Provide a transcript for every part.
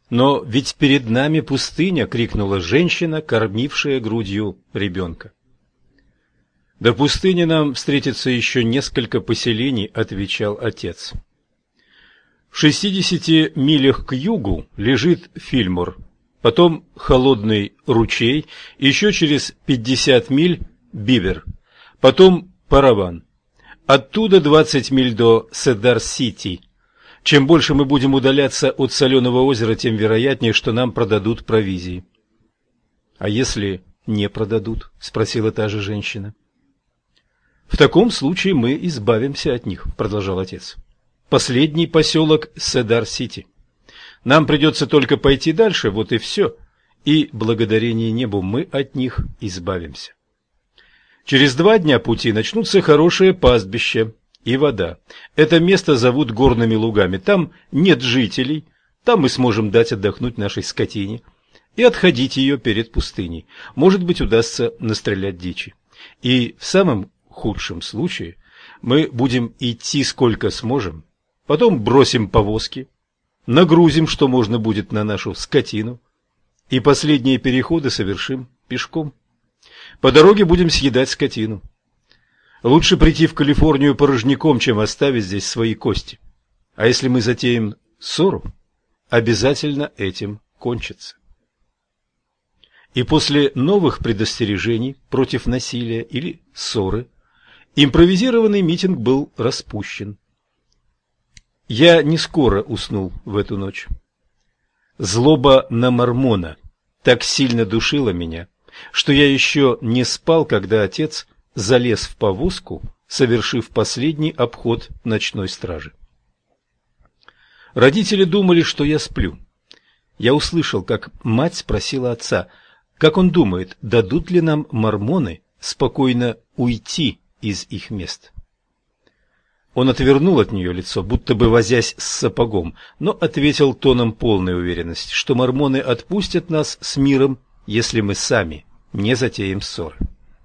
«Но ведь перед нами пустыня!» — крикнула женщина, кормившая грудью ребенка. «До пустыни нам встретится еще несколько поселений», — отвечал отец. «В 60 милях к югу лежит Филлмор, потом Холодный ручей, еще через 50 миль Бивер, потом Параван. Оттуда 20 миль до Седар-Сити. Чем больше мы будем удаляться от Соленого озера, тем вероятнее, что нам продадут провизии». «А если не продадут?» — спросила та же женщина. «В таком случае мы избавимся от них», — продолжал отец. «Последний поселок Седар-Сити. Нам придется только пойти дальше, вот и все. И, благодарение небу, мы от них избавимся. Через 2 дня пути начнутся хорошие пастбища и вода. Это место зовут горными лугами. Там нет жителей, там мы сможем дать отдохнуть нашей скотине и отходить ее перед пустыней. Может быть, удастся настрелять дичи. И в самом худшем случае мы будем идти сколько сможем, потом бросим повозки, нагрузим, что можно будет, на нашу скотину, и последние переходы совершим пешком. По дороге будем съедать скотину. Лучше прийти в Калифорнию порожняком, чем оставить здесь свои кости. А если мы затеем ссору, обязательно этим кончится». И после новых предостережений против насилия или ссоры импровизированный митинг был распущен. Я не скоро уснул в эту ночь. Злоба на Мормона так сильно душила меня, что я еще не спал, когда отец залез в повозку, совершив последний обход ночной стражи. Родители думали, что я сплю. Я услышал, как мать спросила отца, как он думает, дадут ли нам мормоны спокойно уйти из их мест. Он отвернул от нее лицо, будто бы возясь с сапогом, но ответил тоном полной уверенности, что мормоны отпустят нас с миром, если мы сами не затеем ссоры.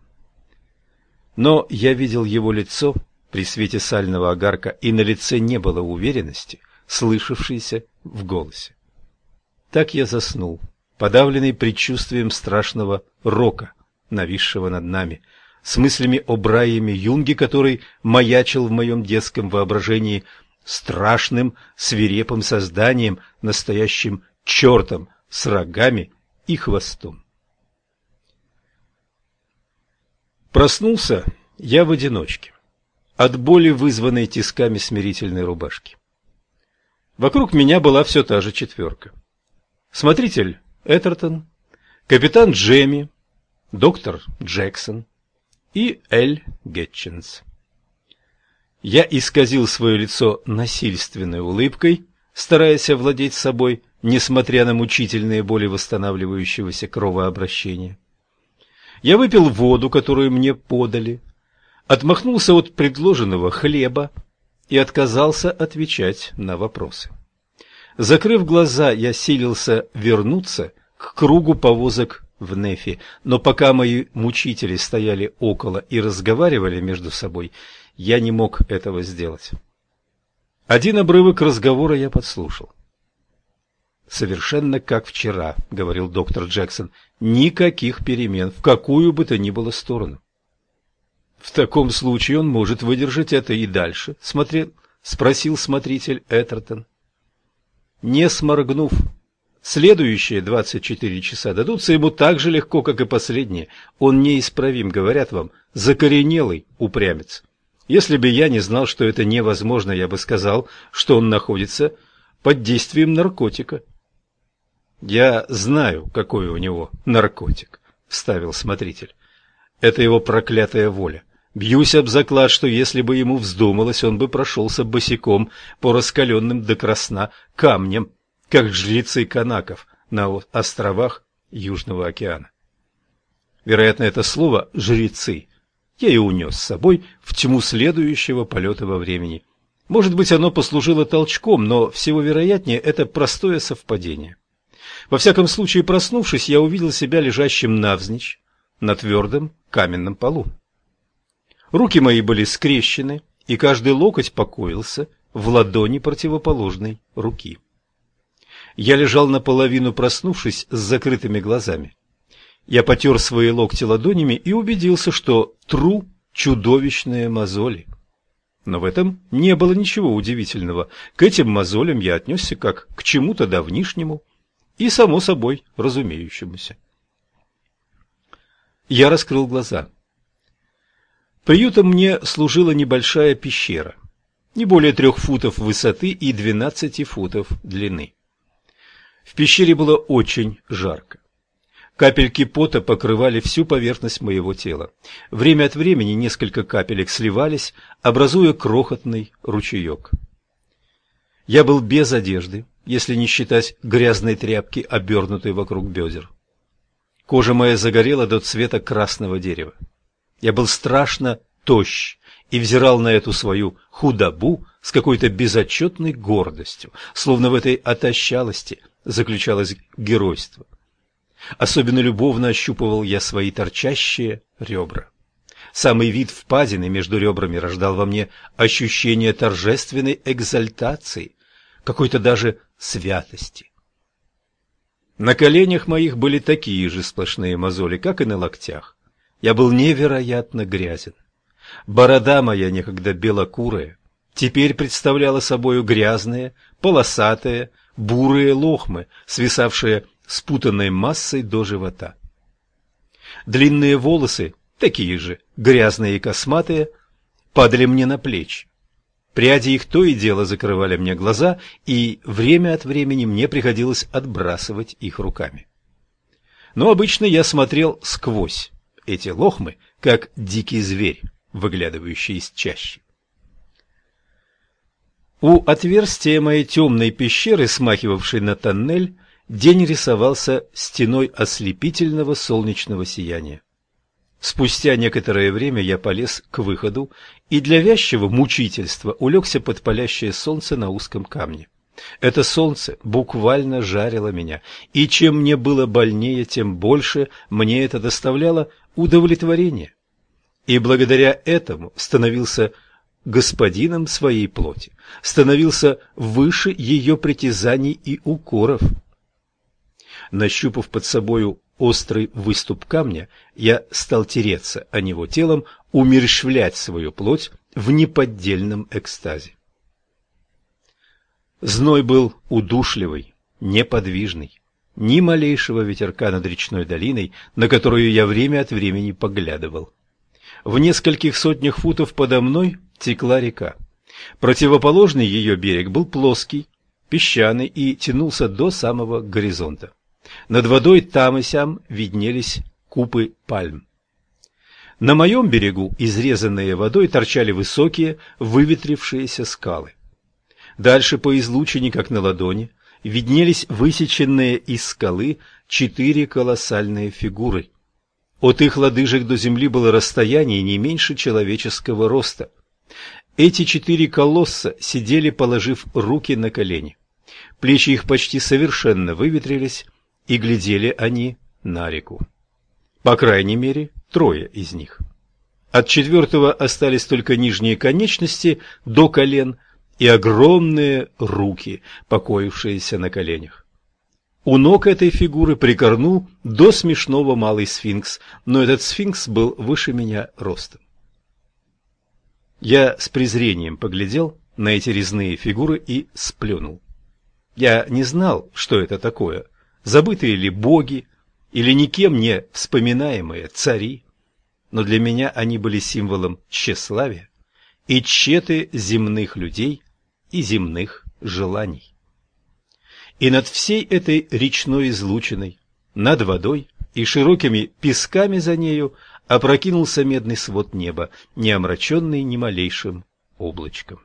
Но я видел его лицо при свете сального огарка, и на лице не было уверенности, слышавшейся в голосе. Так я заснул, подавленный предчувствием страшного рока, нависшего над нами, с мыслями о Брайаме Юнге, который маячил в моем детском воображении страшным, свирепым созданием, настоящим чертом с рогами и хвостом. Проснулся я в одиночке, от боли, вызванной тисками смирительной рубашки. Вокруг меня была все та же четверка. Смотритель Этертон, капитан Джемми, доктор Джексон и Эль Гетчинс. Я исказил свое лицо насильственной улыбкой, стараясь овладеть собой, несмотря на мучительные боли восстанавливающегося кровообращения. Я выпил воду, которую мне подали, отмахнулся от предложенного хлеба и отказался отвечать на вопросы. Закрыв глаза, я силился вернуться к кругу повозок в Нефи, но пока мои мучители стояли около и разговаривали между собой, я не мог этого сделать. Один обрывок разговора я подслушал. «Совершенно как вчера», — говорил доктор Джексон, — «никаких перемен, в какую бы то ни было сторону». «В таком случае он может выдержать это и дальше», — спросил смотритель Этертон. Не сморгнув, следующие 24 часа дадутся ему так же легко, как и последние. Он неисправим, говорят вам, закоренелый упрямец. Если бы я не знал, что это невозможно, я бы сказал, что он находится под действием наркотика. «Я знаю, какой у него наркотик», — вставил смотритель. «Это его проклятая воля. Бьюсь об заклад, что если бы ему вздумалось, он бы прошелся босиком по раскаленным до красна камням, как жрецы канаков на островах Южного океана». Вероятно, это слово «жрецы» я и унес с собой в тьму следующего полета во времени. Может быть, оно послужило толчком, но всего вероятнее это простое совпадение. Во всяком случае, проснувшись, я увидел себя лежащим навзничь на твердом каменном полу. Руки мои были скрещены, и каждый локоть покоился в ладони противоположной руки. Я лежал наполовину проснувшись с закрытыми глазами. Я потер свои локти ладонями и убедился, что тру чудовищные мозоли. Но в этом не было ничего удивительного. К этим мозолям я отнесся как к чему-то давнишнему и, само собой, разумеющемуся. Я раскрыл глаза. Приютом мне служила небольшая пещера, не более 3 футов высоты и 12 футов длины. В пещере было очень жарко. Капельки пота покрывали всю поверхность моего тела. Время от времени несколько капелек сливались, образуя крохотный ручеек. Я был без одежды, если не считать грязной тряпки, обернутой вокруг бедер. Кожа моя загорела до цвета красного дерева. Я был страшно тощ и взирал на эту свою худобу с какой-то безотчетной гордостью, словно в этой отощалости заключалось геройство. Особенно любовно ощупывал я свои торчащие ребра. Самый вид впадины между ребрами рождал во мне ощущение торжественной экзальтации, какой-то даже святости. На коленях моих были такие же сплошные мозоли, как и на локтях. Я был невероятно грязен. Борода моя, некогда белокурая, теперь представляла собою грязные, полосатые, бурые лохмы, свисавшие спутанной массой до живота. Длинные волосы, такие же грязные и косматые, падали мне на плечи. Пряди их то и дело закрывали мне глаза, и время от времени мне приходилось отбрасывать их руками. Но обычно я смотрел сквозь эти лохмы, как дикий зверь, выглядывающий из чащи. У отверстия моей темной пещеры, смахивавшей на тоннель, день рисовался стеной ослепительного солнечного сияния. Спустя некоторое время я полез к выходу и для вязчего мучительства улегся под палящее солнце на узком камне. Это солнце буквально жарило меня, и чем мне было больнее, тем больше мне это доставляло удовлетворение. И благодаря этому становился господином своей плоти, становился выше ее притязаний и укоров. Нащупав под собою острый выступ камня, я стал тереться о него телом, умерщвлять свою плоть в неподдельном экстазе. Зной был удушливый, неподвижный, ни малейшего ветерка над речной долиной, на которую я время от времени поглядывал. В нескольких сотнях футов подо мной текла река. Противоположный ее берег был плоский, песчаный и тянулся до самого горизонта. Над водой там и сям виднелись купы пальм. На моем берегу, изрезанные водой, торчали высокие, выветрившиеся скалы. Дальше по излучине, как на ладони, виднелись высеченные из скалы 4 колоссальные фигуры. От их лодыжек до земли было расстояние не меньше человеческого роста. Эти 4 колосса сидели, положив руки на колени. Плечи их почти совершенно выветрились, и глядели они на реку. По крайней мере, 3 из них. От 4-го остались только нижние конечности до колен и огромные руки, покоившиеся на коленях. У ног этой фигуры прикорнул до смешного малый сфинкс, но этот сфинкс был выше меня ростом. Я с презрением поглядел на эти резные фигуры и сплюнул. Я не знал, что это такое, забытые ли боги или никем не вспоминаемые цари, но для меня они были символом тщеславия и тщеты земных людей и земных желаний. И над всей этой речной излучиной, над водой и широкими песками за нею опрокинулся медный свод неба, не омраченный ни малейшим облачком.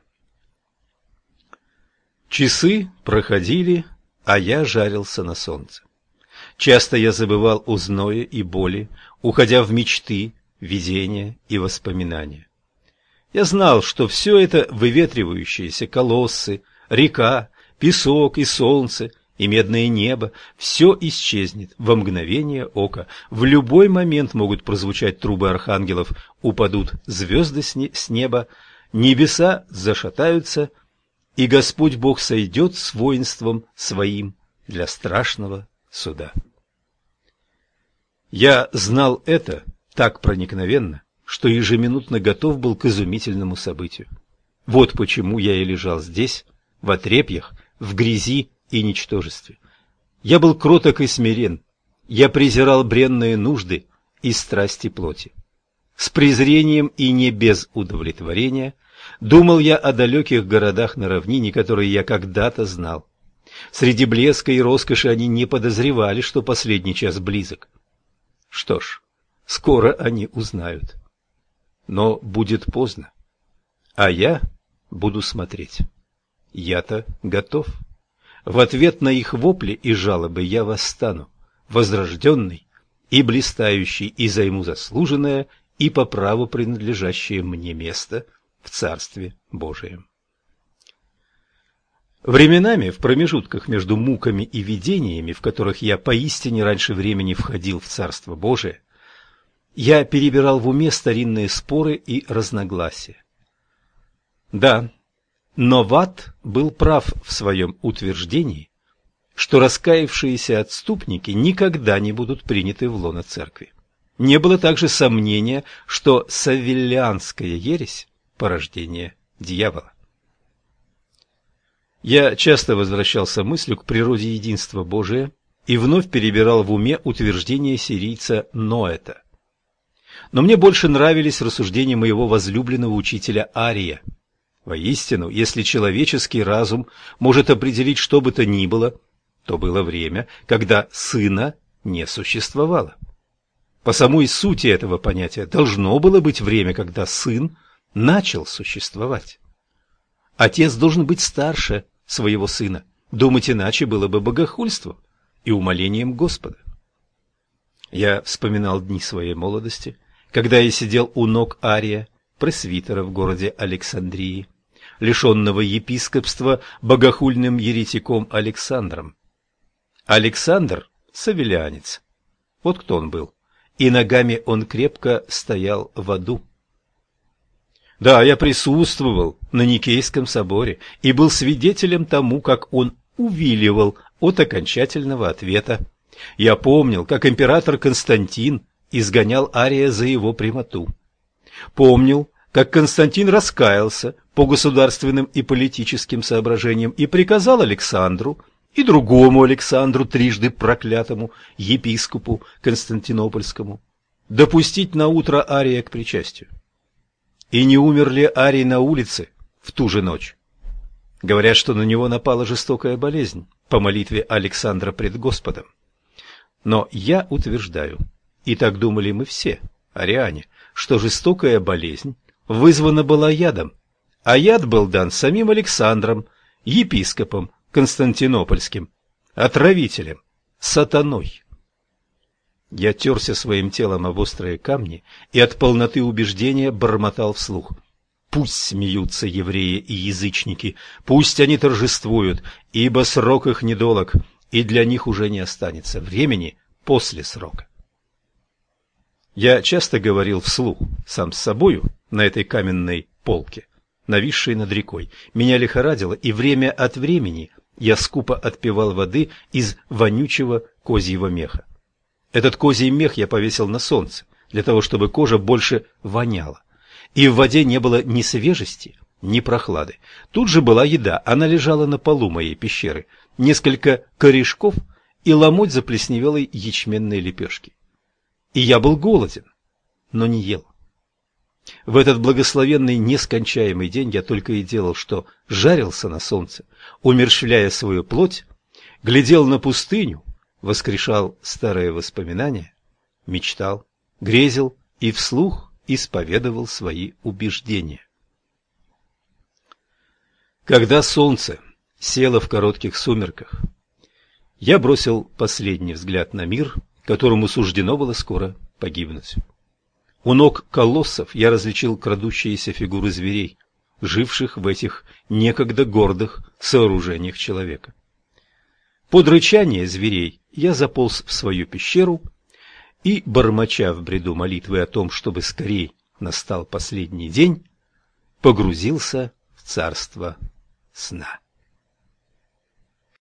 Часы проходили, а я жарился на солнце. Часто я забывал о зное и боли, уходя в мечты, видения и воспоминания. Я знал, что все это выветривающиеся колоссы, река, песок и солнце, и медное небо, все исчезнет во мгновение ока. В любой момент могут прозвучать трубы архангелов, упадут звезды с неба, небеса зашатаются, и Господь Бог сойдет с воинством своим для страшного суда. Я знал это так проникновенно, что ежеминутно готов был к изумительному событию. Вот почему я и лежал здесь, в отрепьях, в грязи и ничтожестве. Я был кроток и смирен, я презирал бренные нужды и страсти плоти. С презрением и не без удовлетворения думал я о далеких городах на равнине, которые я когда-то знал. Среди блеска и роскоши они не подозревали, что последний час близок. Что ж, скоро они узнают. Но будет поздно, а я буду смотреть. Я-то готов. В ответ на их вопли и жалобы я восстану, возрожденный и блистающий, и займу заслуженное и по праву принадлежащее мне место в Царстве Божием. Временами, в промежутках между муками и видениями, в которых я поистине раньше времени входил в Царство Божие, я перебирал в уме старинные споры и разногласия. Да, но Ватт был прав в своем утверждении, что раскаявшиеся отступники никогда не будут приняты в лоно церкви. Не было также сомнения, что саввиллианская ересь – порождение дьявола. Я часто возвращался мыслью к природе единства Божия и вновь перебирал в уме утверждение сирийца Ноэта. Но мне больше нравились рассуждения моего возлюбленного учителя Ария. Воистину, если человеческий разум может определить что бы то ни было, то было время, когда сына не существовало. По самой сути этого понятия должно было быть время, когда сын начал существовать. Отец должен быть старше своего сына. Думать иначе было бы богохульством и умолением Господа. Я вспоминал дни своей молодости, когда я сидел у ног Ария, пресвитера в городе Александрии, лишенного епископства богохульным еретиком Александром. Александр – саввиллианец. Вот кто он был. И ногами он крепко стоял в аду. Да, я присутствовал на Никейском соборе и был свидетелем тому, как он увиливал от окончательного ответа. Я помнил, как император Константин изгонял Ария за его прямоту. Помнил, как Константин раскаялся по государственным и политическим соображениям и приказал Александру и другому Александру, трижды проклятому епископу Константинопольскому, допустить на утро Ария к причастию. И не умер ли Арий на улице в ту же ночь? Говорят, что на него напала жестокая болезнь по молитве Александра пред Господом. Но я утверждаю, и так думали мы все, ариане, что жестокая болезнь вызвана была ядом, а яд был дан самим Александром, епископом Константинопольским, отравителем, сатаной. Я терся своим телом об острые камни и от полноты убеждения бормотал вслух: пусть смеются евреи и язычники, пусть они торжествуют, ибо срок их недолог, и для них уже не останется времени после срока. Я часто говорил вслух, сам с собою, на этой каменной полке, нависшей над рекой. Меня лихорадило, и время от времени я скупо отпивал воды из вонючего козьего меха. Этот козий мех я повесил на солнце, для того, чтобы кожа больше воняла. И в воде не было ни свежести, ни прохлады. Тут же была еда, она лежала на полу моей пещеры, несколько корешков и ломоть заплесневелой ячменной лепешки. И я был голоден, но не ел. В этот благословенный нескончаемый день я только и делал, что жарился на солнце, умерщвляя свою плоть, глядел на пустыню, воскрешал старые воспоминания, мечтал, грезил и вслух исповедовал свои убеждения. Когда солнце село в коротких сумерках, я бросил последний взгляд на мир, которому суждено было скоро погибнуть. У ног колоссов я различил крадущиеся фигуры зверей, живших в этих некогда гордых сооружениях человека. Под рычание зверей я заполз в свою пещеру и, бормоча в бреду молитвы о том, чтобы скорей настал последний день, погрузился в царство сна.